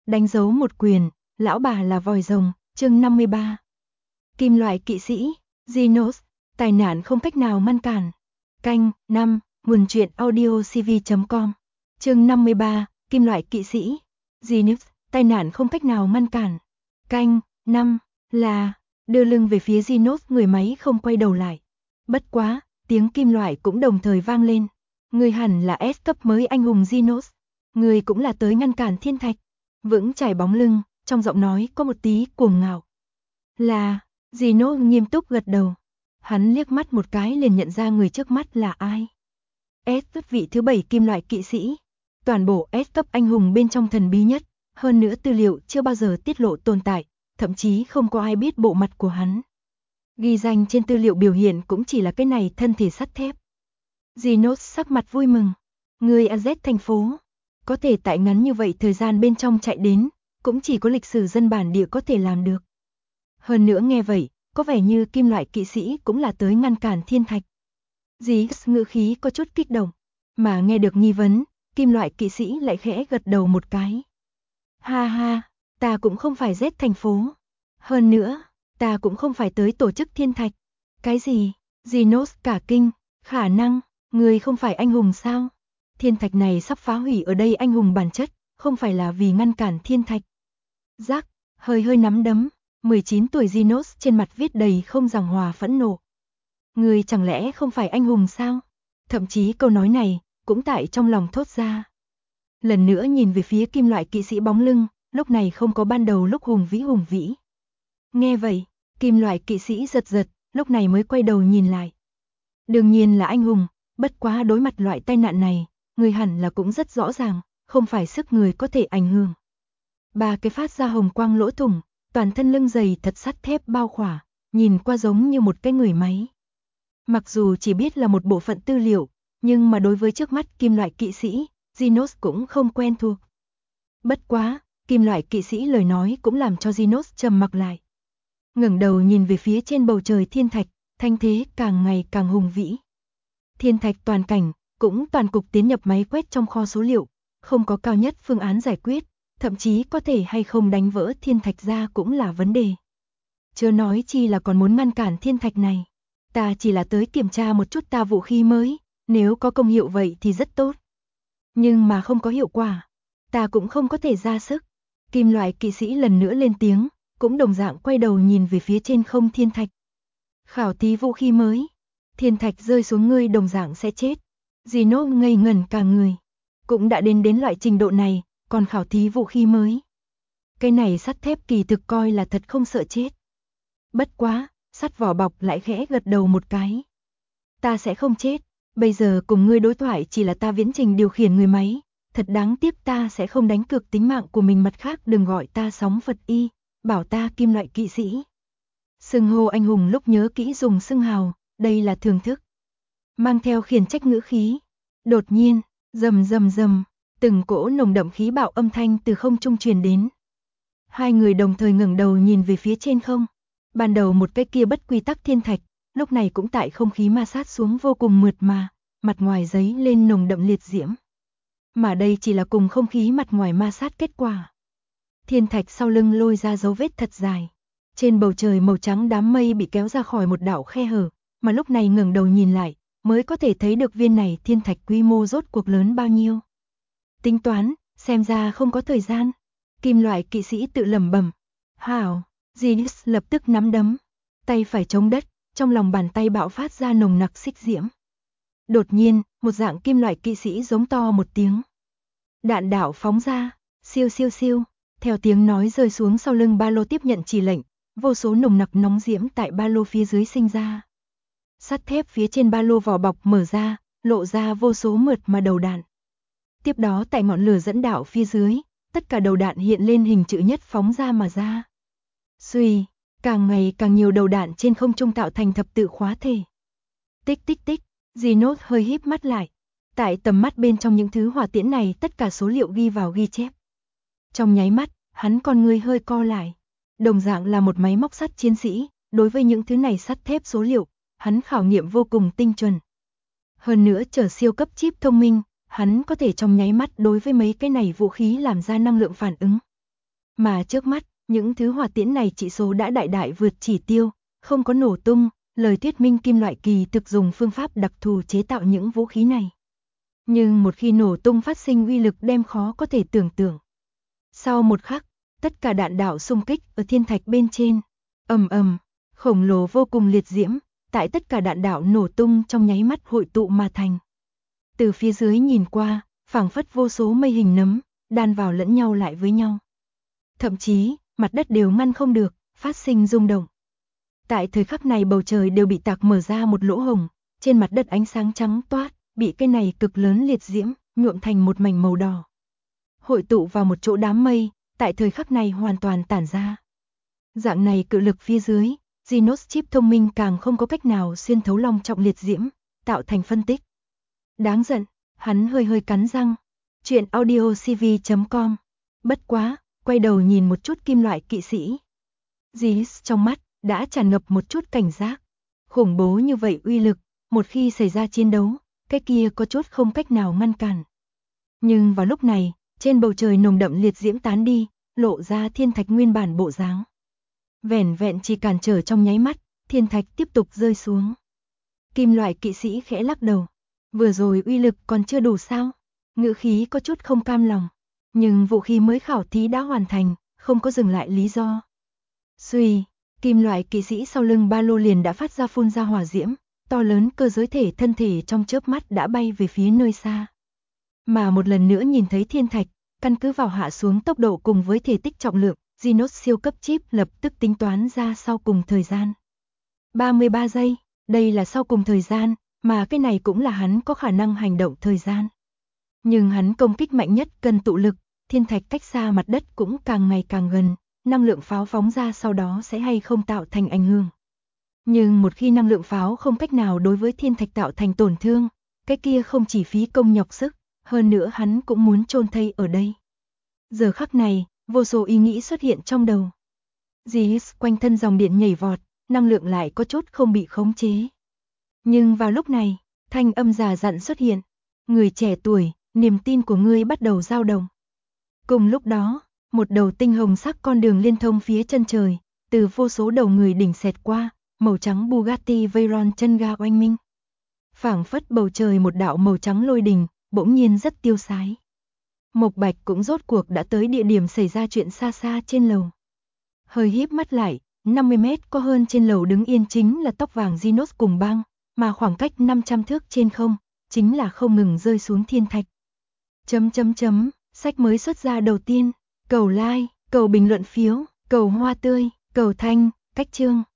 Đánh dấu một quyền, lão bà là vòi rồng, chương 53. Kim loại kỵ sĩ, Genos, tai nạn không cách nào ngăn cản. Canh, 5, nguồn truyện audiocv.com. Chương 53, Kim loại kỵ sĩ, Genos, tai nạn không cách nào ngăn cản. Canh, 5, là, đưa lưng về phía Genos, người máy không quay đầu lại. Bất quá, tiếng kim loại cũng đồng thời vang lên. Người hẳn là S cấp mới anh hùng Genos. Người cũng là tới ngăn cản thiên thạch. Vững chãi bóng lưng, trong giọng nói có một tí cuồng ngạo. Là, Genos nghiêm túc gật đầu. Hắn liếc mắt một cái liền nhận ra người trước mắt là ai. S cấp vị thứ 7 kim loại kỵ sĩ. Toàn bộ S cấp anh hùng bên trong thần bí nhất, hơn nữa tư liệu chưa bao giờ tiết lộ tồn tại, thậm chí không có ai biết bộ mặt của hắn. Ghi danh trên tư liệu biểu hiện cũng chỉ là cái này thân thể sắt thép. Genos sắc mặt vui mừng. Người AZ thành phố, có thể tại ngắn như vậy thời gian bên trong chạy đến, cũng chỉ có lịch sử dân bản địa có thể làm được. Hơn nữa nghe vậy, có vẻ như kim loại kỵ sĩ cũng là tới ngăn cản thiên thạch. Genos ngữ khí có chút kích động, mà nghe được nghi vấn, kim loại kỵ sĩ lại khẽ gật đầu một cái. Ha ha, ta cũng không phải Z thành phố. Hơn nữa, ta cũng không phải tới tổ chức thiên thạch. Cái gì? Genos cả kinh, khả năng, người không phải anh hùng sao? Thiên thạch này sắp phá hủy ở đây anh hùng bản chất, không phải là vì ngăn cản thiên thạch. Giác, hơi nắm đấm, 19 tuổi Genos trên mặt viết đầy không giảng hòa phẫn nộ. Người chẳng lẽ không phải anh hùng sao? Thậm chí câu nói này, cũng tại trong lòng thốt ra. Lần nữa nhìn về phía kim loại kỵ sĩ bóng lưng, lúc này không có ban đầu lúc hùng vĩ. Nghe vậy, kim loại kỵ sĩ giật, lúc này mới quay đầu nhìn lại. Đương nhiên là anh hùng, bất quá đối mặt loại tai nạn này, người hẳn là cũng rất rõ ràng, không phải sức người có thể ảnh hưởng. Ba cái phát ra hồng quang lỗ thủng, toàn thân lưng dày thật sắt thép bao khỏa, nhìn qua giống như một cái người máy. Mặc dù chỉ biết là một bộ phận tư liệu, nhưng mà đối với trước mắt kim loại kỵ sĩ, Genos cũng không quen thuộc. Bất quá, kim loại kỵ sĩ lời nói cũng làm cho Genos trầm mặc lại. Ngẩng đầu nhìn về phía trên bầu trời thiên thạch, thanh thế càng ngày càng hùng vĩ. Thiên thạch toàn cảnh, cũng toàn cục tiến nhập máy quét trong kho số liệu, không có cao nhất phương án giải quyết, thậm chí có thể hay không đánh vỡ thiên thạch ra cũng là vấn đề. Chớ nói chi là còn muốn ngăn cản thiên thạch này. Ta chỉ là tới kiểm tra một chút ta vũ khí mới, nếu có công hiệu vậy thì rất tốt. Nhưng mà không có hiệu quả, ta cũng không có thể ra sức. Kim loại kỵ sĩ lần nữa lên tiếng, cũng đồng dạng quay đầu nhìn về phía trên không thiên thạch. Khảo thí vũ khí mới, thiên thạch rơi xuống ngươi đồng dạng sẽ chết. Genos ngây ngẩn cả người, cũng đã đến loại trình độ này, còn khảo thí vũ khí mới. Cái này sắt thép kỳ thực coi là thật không sợ chết. Bất quá, sắt vỏ bọc lại khẽ gật đầu một cái. Ta sẽ không chết, bây giờ cùng ngươi đối thoại chỉ là ta viễn trình điều khiển người máy, thật đáng tiếc ta sẽ không đánh cược tính mạng của mình, mặt khác đừng gọi ta sóng Phật y, bảo ta kim loại kỵ sĩ. Xưng hô anh hùng lúc nhớ kỹ dùng xưng hào, đây là thường thức. Mang theo khiển trách ngữ khí. Đột nhiên, rầm, từng cỗ nồng đậm khí bạo âm thanh từ không trung truyền đến. Hai người đồng thời ngẩng đầu nhìn về phía trên không. Ban đầu một cái kia bất quy tắc thiên thạch, lúc này cũng tại không khí ma sát xuống vô cùng mượt mà, mặt ngoài giấy lên nồng đậm liệt diễm. Mà đây chỉ là cùng không khí mặt ngoài ma sát kết quả. Thiên thạch sau lưng lôi ra dấu vết thật dài. Trên bầu trời màu trắng đám mây bị kéo ra khỏi một đạo khe hở, mà lúc này ngẩng đầu nhìn lại, mới có thể thấy được viên này thiên thạch quy mô rốt cuộc lớn bao nhiêu. Tính toán, xem ra không có thời gian. Kim loại kỵ sĩ tự lẩm bẩm. Hảo, Genos lập tức nắm đấm, tay phải chống đất, trong lòng bàn tay bạo phát ra nồng nặc xích diễm. Đột nhiên, một dạng kim loại kỵ sĩ giống to một tiếng. Đạn đạo phóng ra, siêu, theo tiếng nói rơi xuống sau lưng ba lô tiếp nhận chỉ lệnh, vô số nồng nặc nóng diễm tại ba lô phía dưới sinh ra. Sắt thép phía trên ba lô vỏ bọc mở ra, lộ ra vô số mượt mà đầu đạn. Tiếp đó tại ngọn lửa dẫn đạo phía dưới, tất cả đầu đạn hiện lên hình chữ nhất phóng ra mà ra. Xuy, càng ngày càng nhiều đầu đạn trên không trung tạo thành thập tự khóa thể. Tích, Genos hơi híp mắt lại. Tại tầm mắt bên trong những thứ hỏa tiễn này tất cả số liệu ghi vào ghi chép. Trong nháy mắt, hắn con người hơi co lại. Đồng dạng là một máy móc sắt chiến sĩ, đối với những thứ này sắt thép số liệu, hắn khảo nghiệm vô cùng tinh chuẩn. Hơn nữa trở siêu cấp chip thông minh, hắn có thể trong nháy mắt đối với mấy cái này vũ khí làm ra năng lượng phản ứng. Mà trước mắt, những thứ hỏa tiễn này chỉ số đã đại đại vượt chỉ tiêu, không có nổ tung, lời thuyết minh kim loại kỳ thực dùng phương pháp đặc thù chế tạo những vũ khí này. Nhưng một khi nổ tung phát sinh uy lực đem khó có thể tưởng tượng. Sau một khắc, tất cả đạn đạo xung kích ở thiên thạch bên trên, ầm ầm, khổng lồ vô cùng liệt diễm, tại tất cả đạn đạo nổ tung trong nháy mắt hội tụ mà thành. Từ phía dưới nhìn qua, phảng phất vô số mây hình nấm, đan vào lẫn nhau lại với nhau. Thậm chí, mặt đất đều ngăn không được, phát sinh rung động. Tại thời khắc này bầu trời đều bị tạc mở ra một lỗ hổng, trên mặt đất ánh sáng trắng toát, bị cái này cực lớn liệt diễm, nhuộm thành một mảnh màu đỏ. Hội tụ vào một chỗ đám mây, tại thời khắc này hoàn toàn tản ra. Dạng này cự lực phía dưới, Genos chip thông minh càng không có cách nào xuyên thấu long trọng liệt diễm, tạo thành phân tích. Đáng giận, hắn hơi hơi cắn răng. Chuyện audiocv.com. Bất quá, quay đầu nhìn một chút kim loại kỵ sĩ. Genos trong mắt đã tràn ngập một chút cảnh giác. Khủng bố như vậy uy lực, một khi xảy ra chiến đấu, cái kia có chút không cách nào ngăn cản. Nhưng vào lúc này, trên bầu trời nồng đậm liệt diễm tán đi, lộ ra thiên thạch nguyên bản bộ dáng. Vẻn vẹn chỉ cản trở trong nháy mắt, thiên thạch tiếp tục rơi xuống. Kim loại kỵ sĩ khẽ lắc đầu. Vừa rồi uy lực còn chưa đủ sao? Ngữ khí có chút không cam lòng. Nhưng vũ khí mới khảo thí đã hoàn thành, không có dừng lại lý do. Xuy, kim loại kỵ sĩ sau lưng ba lô liền đã phát ra phun ra hỏa diễm, to lớn cơ giới thể thân thể trong chớp mắt đã bay về phía nơi xa. Mà một lần nữa nhìn thấy thiên thạch, căn cứ vào hạ xuống tốc độ cùng với thể tích trọng lượng, Genos siêu cấp chip lập tức tính toán ra sau cùng thời gian. 33 giây, đây là sau cùng thời gian, mà cái này cũng là hắn có khả năng hành động thời gian. Nhưng hắn công kích mạnh nhất cần tụ lực, thiên thạch cách xa mặt đất cũng càng ngày càng gần, năng lượng pháo phóng ra sau đó sẽ hay không tạo thành ảnh hưởng. Nhưng một khi năng lượng pháo không cách nào đối với thiên thạch tạo thành tổn thương, cái kia không chỉ phí công nhọc sức, hơn nữa hắn cũng muốn chôn thây ở đây. Giờ khắc này, vô số ý nghĩ xuất hiện trong đầu. Genos quanh thân dòng điện nhảy vọt, năng lượng lại có chút không bị khống chế. Nhưng vào lúc này, thanh âm già dặn xuất hiện. Người trẻ tuổi, niềm tin của ngươi bắt đầu dao động. Cùng lúc đó, một đầu tinh hồng sắc con đường liên thông phía chân trời, từ vô số đầu người đỉnh xẹt qua, màu trắng Bugatti Veyron chân ga oanh minh. Phảng phất bầu trời một đạo màu trắng lôi đình, bỗng nhiên rất tiêu sái. Mộc Bạch cũng rốt cuộc đã tới địa điểm xảy ra chuyện xa xa trên lầu. Hơi híp mắt lại, 50 mét có hơn trên lầu đứng yên chính là tóc vàng Genos cùng băng, mà khoảng cách 500 thước trên không, chính là không ngừng rơi xuống thiên thạch. Sách mới xuất ra đầu tiên, cầu like, cầu bình luận phiếu, cầu hoa tươi, cầu thanh, cách chương.